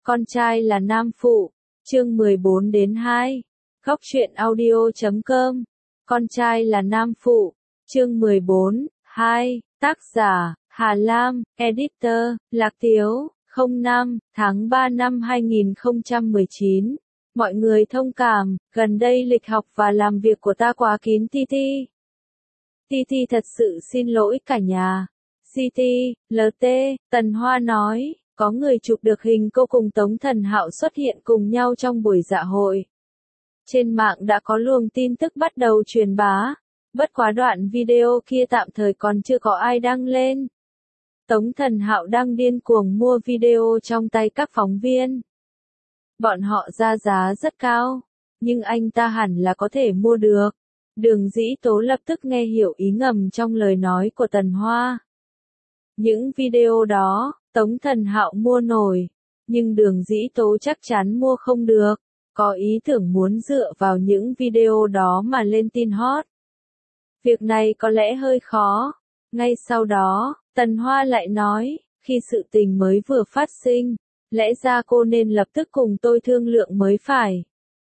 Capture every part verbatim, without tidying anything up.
Con trai là nam phụ, chương mười bốn đến hai. Góc truyện audio chấm com. Con trai là nam phụ, chương mười bốn, hai. Tác giả, Hà Lam, editor, Lạc Tiếu, không năm, tháng ba năm hai nghìn không trăm mười chín. Mọi người thông cảm, gần đây lịch học và làm việc của ta quá kín Titi. Titi thật sự xin lỗi cả nhà. xê tê, lờ tê, Tần Hoa nói, có người chụp được hình cô cùng Tống Thần Hạo xuất hiện cùng nhau trong buổi dạ hội. Trên mạng đã có luồng tin tức bắt đầu truyền bá, bất quá đoạn video kia tạm thời còn chưa có ai đăng lên. Tống Thần Hạo đang điên cuồng mua video trong tay các phóng viên. Bọn họ ra giá rất cao, nhưng anh ta hẳn là có thể mua được. Đường Dĩ Tố lập tức nghe hiểu ý ngầm trong lời nói của Tần Hoa. Những video đó, Tống Thần Hạo mua nổi, nhưng Đường Dĩ Tố chắc chắn mua không được, có ý tưởng muốn dựa vào những video đó mà lên tin hot. Việc này có lẽ hơi khó. Ngay sau đó, Tần Hoa lại nói, khi sự tình mới vừa phát sinh, lẽ ra cô nên lập tức cùng tôi thương lượng mới phải.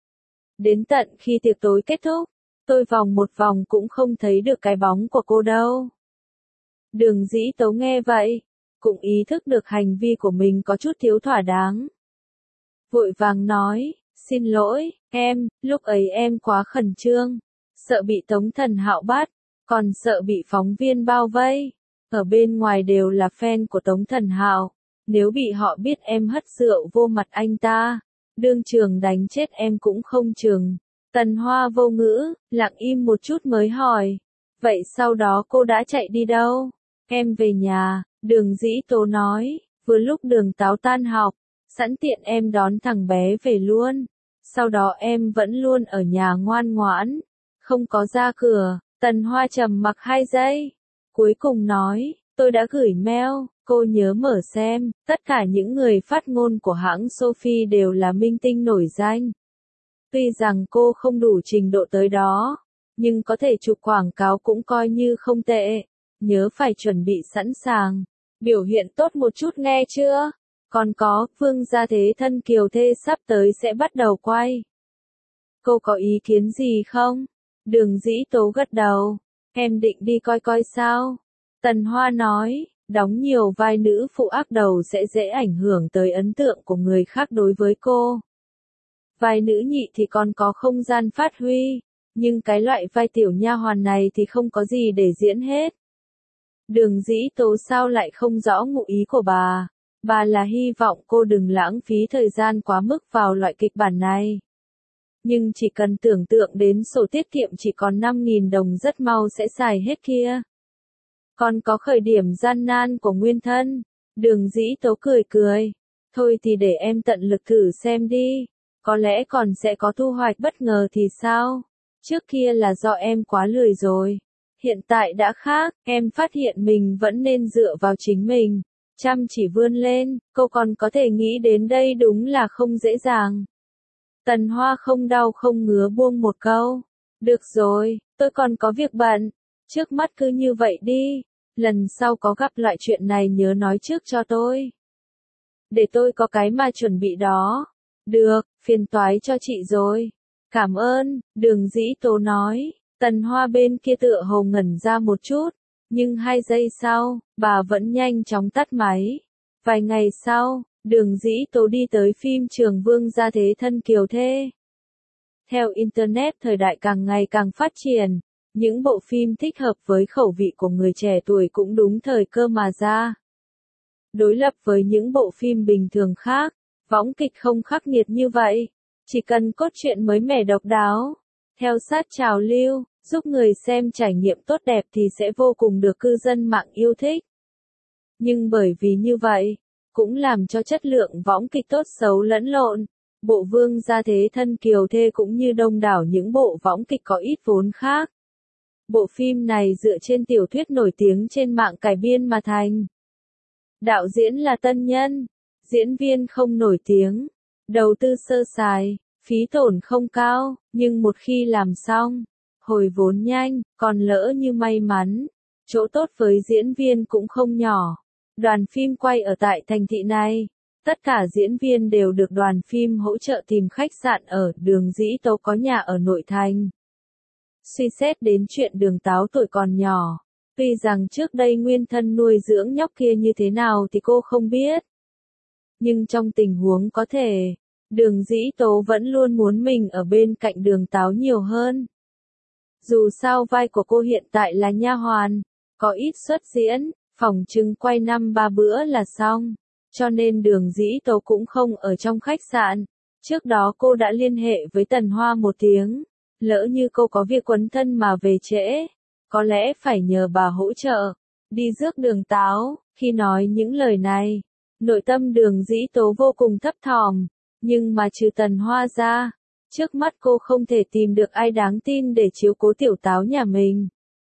Đến tận khi tiệc tối kết thúc, tôi vòng một vòng cũng không thấy được cái bóng của cô đâu. Đường Dĩ Tố nghe vậy, cũng ý thức được hành vi của mình có chút thiếu thỏa đáng. Vội vàng nói, xin lỗi, em, lúc ấy em quá khẩn trương, sợ bị Tống Thần Hạo bắt, còn sợ bị phóng viên bao vây. Ở bên ngoài đều là fan của Tống Thần Hạo, nếu bị họ biết em hất rượu vô mặt anh ta, đương trường đánh chết em cũng không chừng. Tần Hoa vô ngữ, lặng im một chút mới hỏi, vậy sau đó cô đã chạy đi đâu? Em về nhà, Đường Dĩ Tố nói, vừa lúc Đường Táo tan học, sẵn tiện em đón thằng bé về luôn. Sau đó em vẫn luôn ở nhà ngoan ngoãn, không có ra cửa. Tần Hoa trầm mặc hai giây, cuối cùng nói, tôi đã gửi mail, cô nhớ mở xem, tất cả những người phát ngôn của hãng Sophie đều là minh tinh nổi danh. Tuy rằng cô không đủ trình độ tới đó, nhưng có thể chụp quảng cáo cũng coi như không tệ. Nhớ phải chuẩn bị sẵn sàng, biểu hiện tốt một chút nghe chưa? Còn có, Vương Gia Thế Thân Kiều Thê sắp tới sẽ bắt đầu quay. Cô có ý kiến gì không? Đường Dĩ Tố gật đầu, em định đi coi coi sao? Tần Hoa nói, đóng nhiều vai nữ phụ ác đầu sẽ dễ ảnh hưởng tới ấn tượng của người khác đối với cô. Vai nữ nhị thì còn có không gian phát huy, nhưng cái loại vai tiểu nha hoàn này thì không có gì để diễn hết. Đường Dĩ Tố sao lại không rõ ngụ ý của bà? Bà là hy vọng cô đừng lãng phí thời gian quá mức vào loại kịch bản này. Nhưng chỉ cần tưởng tượng đến sổ tiết kiệm chỉ còn năm nghìn đồng rất mau sẽ xài hết kia. Còn có khởi điểm gian nan của nguyên thân. Đường Dĩ Tố cười cười. Thôi thì để em tận lực thử xem đi. Có lẽ còn sẽ có thu hoạch bất ngờ thì sao? Trước kia là do em quá lười rồi. Hiện tại đã khác, em phát hiện mình vẫn nên dựa vào chính mình. Chăm chỉ vươn lên, cô còn có thể nghĩ đến đây đúng là không dễ dàng. Tần Hoa không đau không ngứa buông một câu. Được rồi, tôi còn có việc bận. Trước mắt cứ như vậy đi. Lần sau có gặp loại chuyện này nhớ nói trước cho tôi. Để tôi có cái mà chuẩn bị đó. Được, phiền toái cho chị rồi. Cảm ơn, Đường Dĩ Tố nói. Tần Hoa bên kia tựa hồ ngẩn ra một chút. Nhưng hai giây sau, bà vẫn nhanh chóng tắt máy. Vài ngày sau, Đường Dĩ Tố đi tới phim trường Vương Gia Thế Thân Kiều Thê. Theo Internet thời đại càng ngày càng phát triển, những bộ phim thích hợp với khẩu vị của người trẻ tuổi cũng đúng thời cơ mà ra. Đối lập với những bộ phim bình thường khác, võng kịch không khắc nghiệt như vậy, chỉ cần cốt truyện mới mẻ độc đáo, theo sát trào lưu, giúp người xem trải nghiệm tốt đẹp thì sẽ vô cùng được cư dân mạng yêu thích. Nhưng bởi vì như vậy, cũng làm cho chất lượng võng kịch tốt xấu lẫn lộn. Bộ Vương Gia Thế Thân Kiều Thê cũng như đông đảo những bộ võng kịch có ít vốn khác. Bộ phim này dựa trên tiểu thuyết nổi tiếng trên mạng cải biên mà thành. Đạo diễn là tân nhân, diễn viên không nổi tiếng, đầu tư sơ sài, phí tổn không cao, nhưng một khi làm xong, hồi vốn nhanh, còn lỡ như may mắn, chỗ tốt với diễn viên cũng không nhỏ. Đoàn phim quay ở tại thành thị này, Tất cả diễn viên đều được đoàn phim hỗ trợ tìm khách sạn ở. Đường Dĩ Tố có nhà ở nội thành. Suy xét đến chuyện Đường Táo tuổi còn nhỏ, tuy rằng trước đây nguyên thân nuôi dưỡng nhóc kia như thế nào thì cô không biết. Nhưng trong tình huống có thể, Đường Dĩ Tố vẫn luôn muốn mình ở bên cạnh Đường Táo nhiều hơn. Dù sao vai của cô hiện tại là nha hoàn, có ít xuất diễn, phỏng chừng quay năm ba bữa là xong, cho nên Đường Dĩ Tố cũng không ở trong khách sạn. Trước đó cô đã liên hệ với Tần Hoa một tiếng, lỡ như cô có việc quấn thân mà về trễ, có lẽ phải nhờ bà hỗ trợ, đi rước Đường Táo. Khi nói những lời này, nội tâm Đường Dĩ Tố vô cùng thấp thỏm, nhưng mà trừ Tần Hoa ra, trước mắt cô không thể tìm được ai đáng tin để chiếu cố tiểu Táo nhà mình.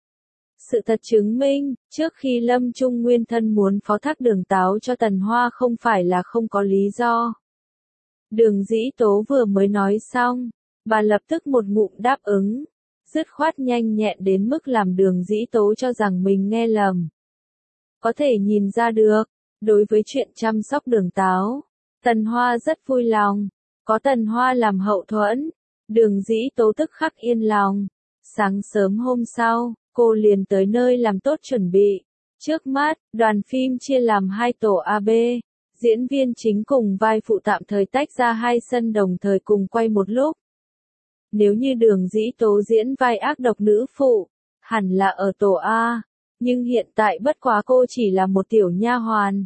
Sự thật chứng minh, trước khi Lâm Trung nguyên thân muốn phó thác Đường Táo cho Tần Hoa không phải là không có lý do. Đường Dĩ Tố vừa mới nói xong, bà lập tức một ngụm đáp ứng, dứt khoát nhanh nhẹn đến mức làm Đường Dĩ Tố cho rằng mình nghe lầm. Có thể nhìn ra được, đối với chuyện chăm sóc Đường Táo, Tần Hoa rất vui lòng, có Tần Hoa làm hậu thuẫn, Đường Dĩ Tố tức khắc yên lòng. Sáng sớm hôm sau, cô liền tới nơi làm tốt chuẩn bị. Trước mắt, đoàn phim chia làm hai tổ A B, diễn viên chính cùng vai phụ tạm thời tách ra hai sân đồng thời cùng quay một lúc. Nếu như Đường Dĩ Tố diễn vai ác độc nữ phụ, hẳn là ở tổ A, nhưng hiện tại bất quá cô chỉ là một tiểu nha hoàn.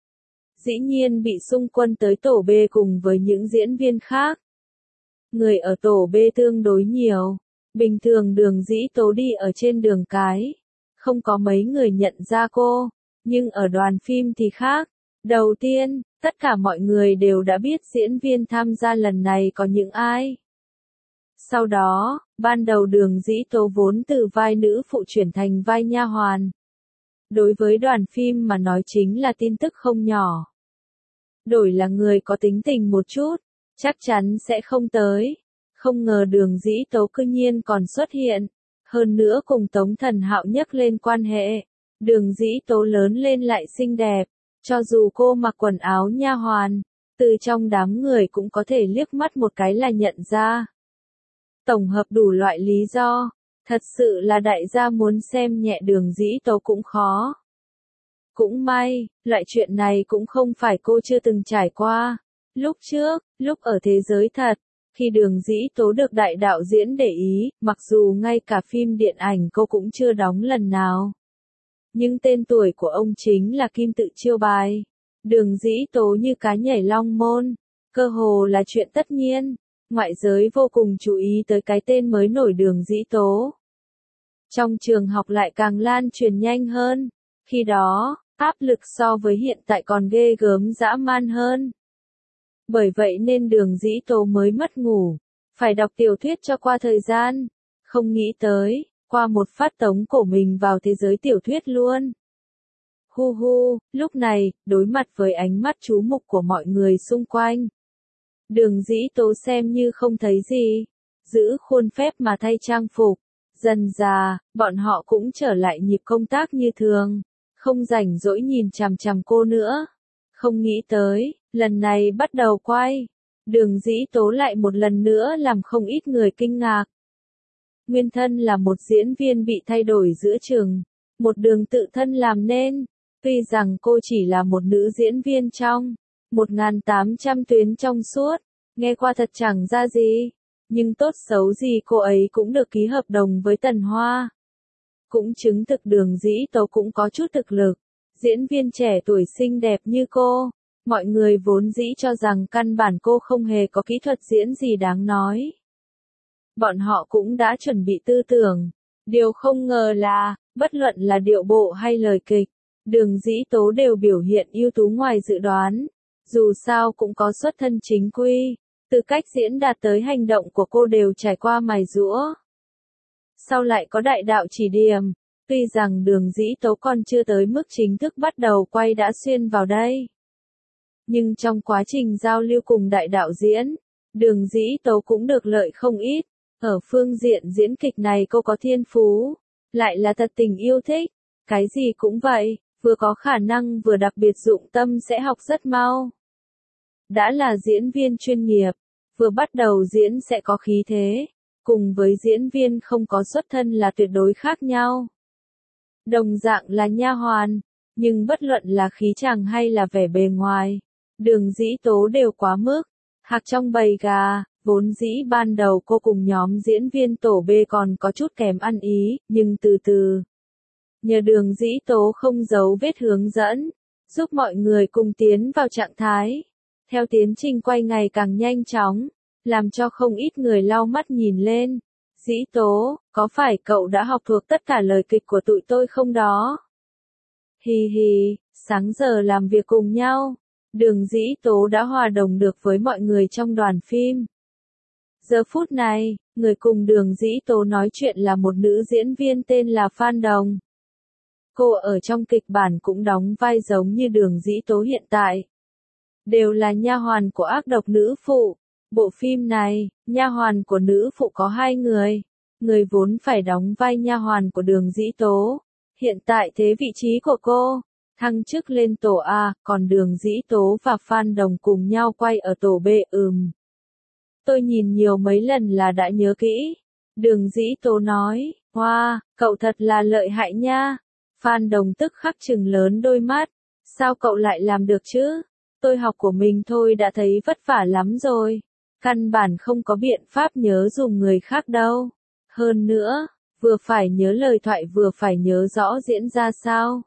Dĩ nhiên bị xung quân tới tổ B cùng với những diễn viên khác. Người ở tổ B tương đối nhiều, bình thường Đường Dĩ Tố đi ở trên đường cái, không có mấy người nhận ra cô, nhưng ở đoàn phim thì khác. Đầu tiên, tất cả mọi người đều đã biết diễn viên tham gia lần này có những ai. Sau đó, ban đầu Đường Dĩ Tố vốn từ vai nữ phụ chuyển thành vai nha hoàn. Đối với đoàn phim mà nói chính là tin tức không nhỏ. Đổi là người có tính tình một chút, chắc chắn sẽ không tới. Không ngờ Đường Dĩ Tố cư nhiên còn xuất hiện, hơn nữa cùng Tống Thần Hạo nhắc lên quan hệ. Đường Dĩ Tố lớn lên lại xinh đẹp, cho dù cô mặc quần áo nha hoàn, từ trong đám người cũng có thể liếc mắt một cái là nhận ra. Tổng hợp đủ loại lý do, thật sự là đại gia muốn xem nhẹ Đường Dĩ Tố cũng khó. Cũng may, loại chuyện này cũng không phải cô chưa từng trải qua. Lúc trước, lúc ở thế giới thật, khi Đường Dĩ Tố được đại đạo diễn để ý, mặc dù ngay cả phim điện ảnh cô cũng chưa đóng lần nào. Nhưng tên tuổi của ông chính là kim tự chiêu bài. Đường Dĩ Tố như cá nhảy long môn, cơ hồ là chuyện tất nhiên. Ngoại giới vô cùng chú ý tới cái tên mới nổi Đường Dĩ Tố. Trong trường học lại càng lan truyền nhanh hơn. Khi đó, áp lực so với hiện tại còn ghê gớm dã man hơn. Bởi vậy nên Đường Dĩ Tố mới mất ngủ, phải đọc tiểu thuyết cho qua thời gian. Không nghĩ tới, qua một phát tống cổ mình vào thế giới tiểu thuyết luôn. Hu hu, lúc này, đối mặt với ánh mắt chú mục của mọi người xung quanh, Đường Dĩ Tố xem như không thấy gì, giữ khuôn phép mà thay trang phục. Dần dà, bọn họ cũng trở lại nhịp công tác như thường, không rảnh rỗi nhìn chằm chằm cô nữa. Không nghĩ tới, lần này bắt đầu quay, Đường Dĩ Tố lại một lần nữa làm không ít người kinh ngạc. Nguyên thân là một diễn viên bị thay đổi giữa chừng, một đường tự thân làm nên, tuy rằng cô chỉ là một nữ diễn viên trong một nghìn tám trăm tuyến trong suốt, nghe qua thật chẳng ra gì, nhưng tốt xấu gì cô ấy cũng được ký hợp đồng với Tần Hoa. Cũng chứng thực Đường Dĩ Tố cũng có chút thực lực, diễn viên trẻ tuổi xinh đẹp như cô, mọi người vốn dĩ cho rằng căn bản cô không hề có kỹ thuật diễn gì đáng nói. Bọn họ cũng đã chuẩn bị tư tưởng, điều không ngờ là, bất luận là điệu bộ hay lời kịch, Đường Dĩ Tố đều biểu hiện ưu tú ngoài dự đoán. Dù sao cũng có xuất thân chính quy, từ cách diễn đạt tới hành động của cô đều trải qua mài giũa. Sau lại có đại đạo chỉ điểm, tuy rằng Đường Dĩ Tố còn chưa tới mức chính thức bắt đầu quay đã xuyên vào đây. Nhưng trong quá trình giao lưu cùng đại đạo diễn, Đường Dĩ Tố cũng được lợi không ít. Ở phương diện diễn kịch này cô có thiên phú, lại là thật tình yêu thích, cái gì cũng vậy, vừa có khả năng vừa đặc biệt dụng tâm sẽ học rất mau. Đã là diễn viên chuyên nghiệp, vừa bắt đầu diễn sẽ có khí thế, cùng với diễn viên không có xuất thân là tuyệt đối khác nhau. Đồng dạng là nha hoàn, nhưng bất luận là khí chàng hay là vẻ bề ngoài, Đường Dĩ Tố đều quá mức. Hạc trong bầy gà, vốn dĩ ban đầu cô cùng nhóm diễn viên tổ B còn có chút kém ăn ý, nhưng từ từ, nhờ Đường Dĩ Tố không giấu vết hướng dẫn, giúp mọi người cùng tiến vào trạng thái. Theo tiến trình quay ngày càng nhanh chóng, làm cho không ít người lau mắt nhìn lên. Dĩ Tố, có phải cậu đã học thuộc tất cả lời kịch của tụi tôi không đó? Hì hì, sáng giờ làm việc cùng nhau, Đường Dĩ Tố đã hòa đồng được với mọi người trong đoàn phim. Giờ phút này, người cùng Đường Dĩ Tố nói chuyện là một nữ diễn viên tên là Phan Đồng. Cô ở trong kịch bản cũng đóng vai giống như Đường Dĩ Tố hiện tại. Đều là nha hoàn của ác độc nữ phụ. Bộ phim này, nha hoàn của nữ phụ có hai người. Người vốn phải đóng vai nha hoàn của Đường Dĩ Tố. Hiện tại thế vị trí của cô thăng chức lên tổ A, còn Đường Dĩ Tố và Phan Đồng cùng nhau quay ở tổ B. Ừm. Tôi nhìn nhiều mấy lần là đã nhớ kỹ. Đường Dĩ Tố nói, wow, cậu thật là lợi hại nha. Phan Đồng tức khắc trừng lớn đôi mắt. Sao cậu lại làm được chứ? Tôi học của mình thôi đã thấy vất vả lắm rồi. Căn bản không có biện pháp nhớ dùng người khác đâu. Hơn nữa, vừa phải nhớ lời thoại vừa phải nhớ rõ diễn ra sao.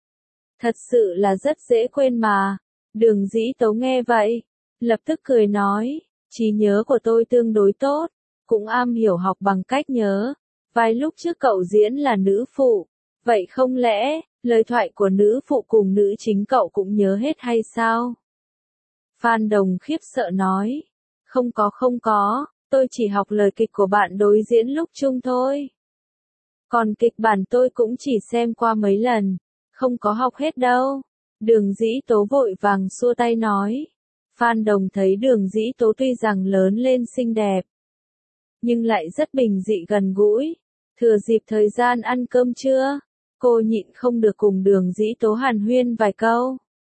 Thật sự là rất dễ quên mà. Đường Dĩ Tố nghe vậy, lập tức cười nói, trí nhớ của tôi tương đối tốt, cũng am hiểu học bằng cách nhớ. Vài lúc trước cậu diễn là nữ phụ, vậy không lẽ, lời thoại của nữ phụ cùng nữ chính cậu cũng nhớ hết hay sao? Phan Đồng khiếp sợ nói, không có không có, tôi chỉ học lời kịch của bạn đối diễn lúc chung thôi. Còn kịch bản tôi cũng chỉ xem qua mấy lần, không có học hết đâu. Đường Dĩ Tố vội vàng xua tay nói. Phan Đồng thấy Đường Dĩ Tố tuy rằng lớn lên xinh đẹp, nhưng lại rất bình dị gần gũi. Thừa dịp thời gian ăn cơm trưa, cô nhịn không được cùng Đường Dĩ Tố hàn huyên vài câu.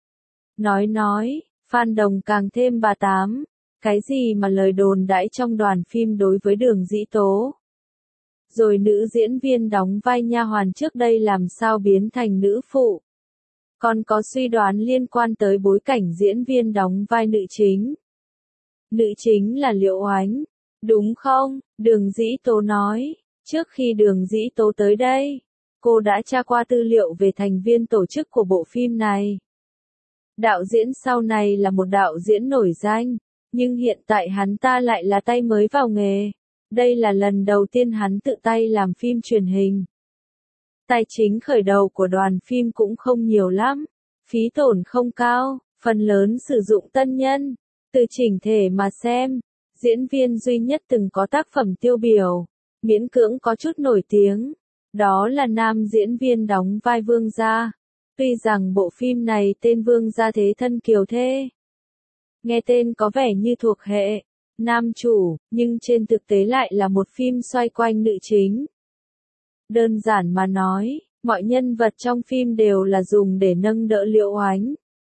Nói nói, Phan Đồng càng thêm bà tám. Cái gì mà lời đồn đãi trong đoàn phim đối với Đường Dĩ Tố? Rồi nữ diễn viên đóng vai nha hoàn trước đây làm sao biến thành nữ phụ? Còn có suy đoán liên quan tới bối cảnh diễn viên đóng vai nữ chính. Nữ chính là Liễu Oánh, đúng không? Đường Dĩ Tố nói. Trước khi Đường Dĩ Tố tới đây, cô đã tra qua tư liệu về thành viên tổ chức của bộ phim này. Đạo diễn sau này là một đạo diễn nổi danh, nhưng hiện tại hắn ta lại là tay mới vào nghề. Đây là lần đầu tiên hắn tự tay làm phim truyền hình. Tài chính khởi đầu của đoàn phim cũng không nhiều lắm, phí tổn không cao, phần lớn sử dụng tân nhân. Từ chỉnh thể mà xem, diễn viên duy nhất từng có tác phẩm tiêu biểu, miễn cưỡng có chút nổi tiếng, đó là nam diễn viên đóng vai Vương Gia. Tuy rằng bộ phim này tên Vương Gia Thế Thân Kiều Thê, nghe tên có vẻ như thuộc hệ nam chủ, nhưng trên thực tế lại là một phim xoay quanh nữ chính. Đơn giản mà nói, mọi nhân vật trong phim đều là dùng để nâng đỡ Liễu Oánh.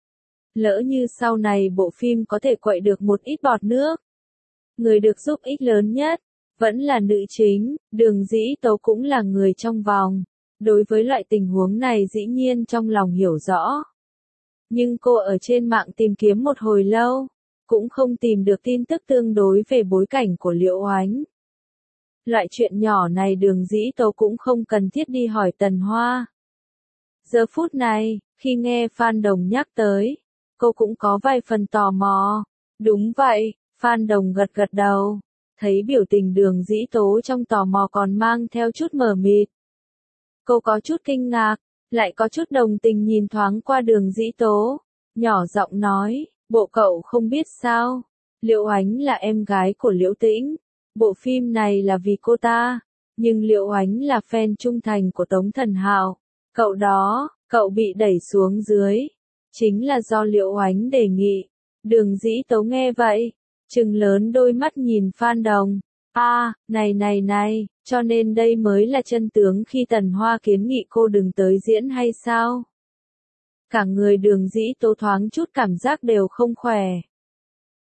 Lỡ như sau này bộ phim có thể quậy được một ít bọt nước, người được giúp ích lớn nhất vẫn là nữ chính. Đường Dĩ Tố cũng là người trong vòng. Đối với loại tình huống này dĩ nhiên trong lòng hiểu rõ. Nhưng cô ở trên mạng tìm kiếm một hồi lâu, cũng không tìm được tin tức tương đối về bối cảnh của Liễu Oánh. Loại chuyện nhỏ này Đường Dĩ Tố cũng không cần thiết đi hỏi Tần Hoa. Giờ phút này, khi nghe Phan Đồng nhắc tới, cô cũng có vài phần tò mò. Đúng vậy, Phan Đồng gật gật đầu, thấy biểu tình Đường Dĩ Tố trong tò mò còn mang theo chút mờ mịt. Cô có chút kinh ngạc, lại có chút đồng tình nhìn thoáng qua Đường Dĩ Tố, nhỏ giọng nói, bộ cậu không biết sao, Liễu Oánh là em gái của Liễu Tĩnh, bộ phim này là vì cô ta, nhưng Liễu Oánh là fan trung thành của Tống Thần Hạo, cậu đó, cậu bị đẩy xuống dưới, chính là do Liễu Oánh đề nghị. Đường Dĩ Tố nghe vậy, trừng lớn đôi mắt nhìn Phan Đồng. A, à, này này này, cho nên đây mới là chân tướng khi Tần Hoa kiến nghị cô đừng tới diễn hay sao? Cả người Đường Dĩ Tố thoáng chút cảm giác đều không khỏe.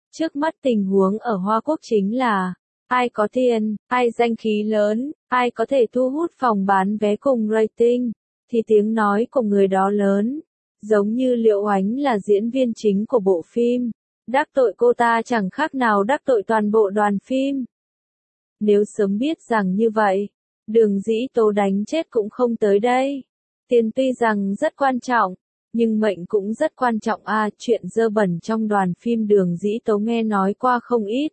Trước mắt tình huống ở Hoa Quốc chính là, ai có tiền, ai danh khí lớn, ai có thể thu hút phòng bán vé cùng rating, thì tiếng nói của người đó lớn. Giống như Liễu Oánh là diễn viên chính của bộ phim, đắc tội cô ta chẳng khác nào đắc tội toàn bộ đoàn phim. Nếu sớm biết rằng như vậy, Đường Dĩ Tố đánh chết cũng không tới đây. Tiền tuy rằng rất quan trọng, nhưng mệnh cũng rất quan trọng à, chuyện dơ bẩn trong đoàn phim Đường Dĩ Tố nghe nói qua không ít.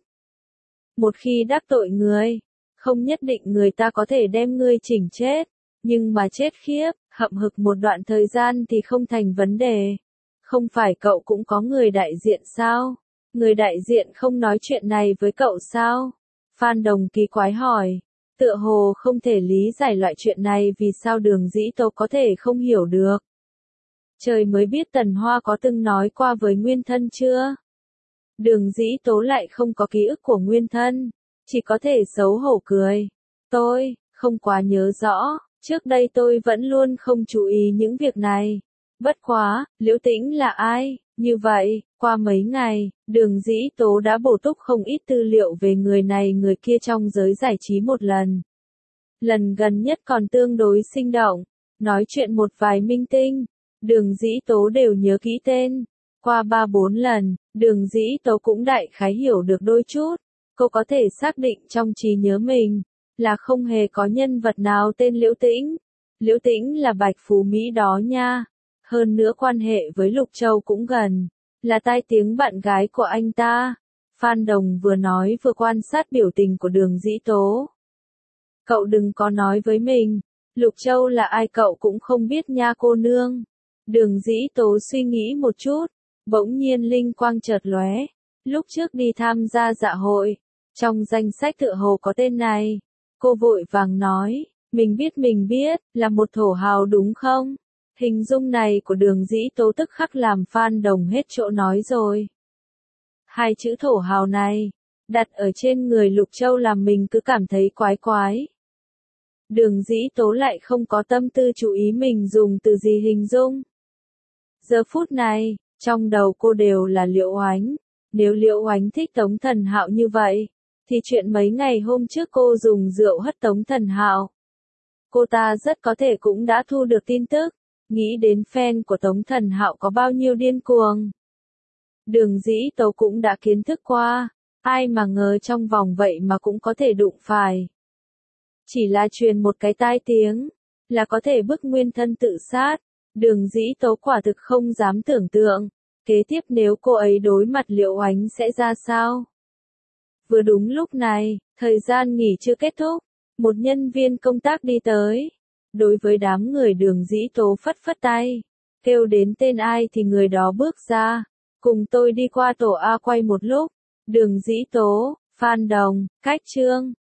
Một khi đắc tội người, không nhất định người ta có thể đem ngươi chỉnh chết, nhưng mà chết khiếp, hậm hực một đoạn thời gian thì không thành vấn đề. Không phải cậu cũng có người đại diện sao? Người đại diện không nói chuyện này với cậu sao? Phan Đồng kỳ quái hỏi. Tựa hồ không thể lý giải loại chuyện này vì sao Đường Dĩ Tố có thể không hiểu được. Trời mới biết Tần Hoa có từng nói qua với Nguyên Thân chưa? Đường Dĩ Tố lại không có ký ức của Nguyên Thân, chỉ có thể xấu hổ cười. Tôi, không quá nhớ rõ, trước đây tôi vẫn luôn không chú ý những việc này. Bất quá, Liễu Tĩnh là ai? Như vậy, qua mấy ngày, Đường Dĩ Tố đã bổ túc không ít tư liệu về người này người kia trong giới giải trí một lần. Lần gần nhất còn tương đối sinh động, nói chuyện một vài minh tinh, Đường Dĩ Tố đều nhớ kỹ tên. Qua ba bốn lần, Đường Dĩ Tố cũng đại khái hiểu được đôi chút. Cô có thể xác định trong trí nhớ mình, là không hề có nhân vật nào tên Liễu Tĩnh. Liễu Tĩnh là Bạch Phú Mỹ đó nha. Hơn nữa quan hệ với Lục Châu cũng gần, là tai tiếng bạn gái của anh ta. Phan Đồng vừa nói vừa quan sát biểu tình của Đường Dĩ Tố. Cậu đừng có nói với mình, Lục Châu là ai cậu cũng không biết nha cô nương. Đường Dĩ Tố suy nghĩ một chút, bỗng nhiên linh quang chợt lóe. Lúc trước đi tham gia dạ hội, trong danh sách tựa hồ có tên này. Cô vội vàng nói, mình biết mình biết, là một thổ hào đúng không? Hình dung này của Đường Dĩ Tố tức khắc làm Phan Đồng hết chỗ nói rồi. Hai chữ thổ hào này, đặt ở trên người Lục Châu làm mình cứ cảm thấy quái quái. Đường Dĩ Tố lại không có tâm tư chú ý mình dùng từ gì hình dung. Giờ phút này, trong đầu cô đều là Liễu Oánh. Nếu Liễu Oánh thích Tống Thần Hạo như vậy, thì chuyện mấy ngày hôm trước cô dùng rượu hất Tống Thần Hạo, cô ta rất có thể cũng đã thu được tin tức. Nghĩ đến fan của Tống Thần Hạo có bao nhiêu điên cuồng. Đường Dĩ Tố cũng đã kiến thức qua, ai mà ngờ trong vòng vậy mà cũng có thể đụng phải. Chỉ là truyền một cái tai tiếng, là có thể bức Nguyên Thân tự sát. Đường Dĩ Tố quả thực không dám tưởng tượng, kế tiếp nếu cô ấy đối mặt Liễu Oánh sẽ ra sao. Vừa đúng lúc này, thời gian nghỉ chưa kết thúc, một nhân viên công tác đi tới. Đối với đám người Đường Dĩ Tố phất phất tay, kêu đến tên ai thì người đó bước ra, cùng tôi đi qua tổ A quay một lúc. Đường Dĩ Tố, Phan Đồng, Cách Trương,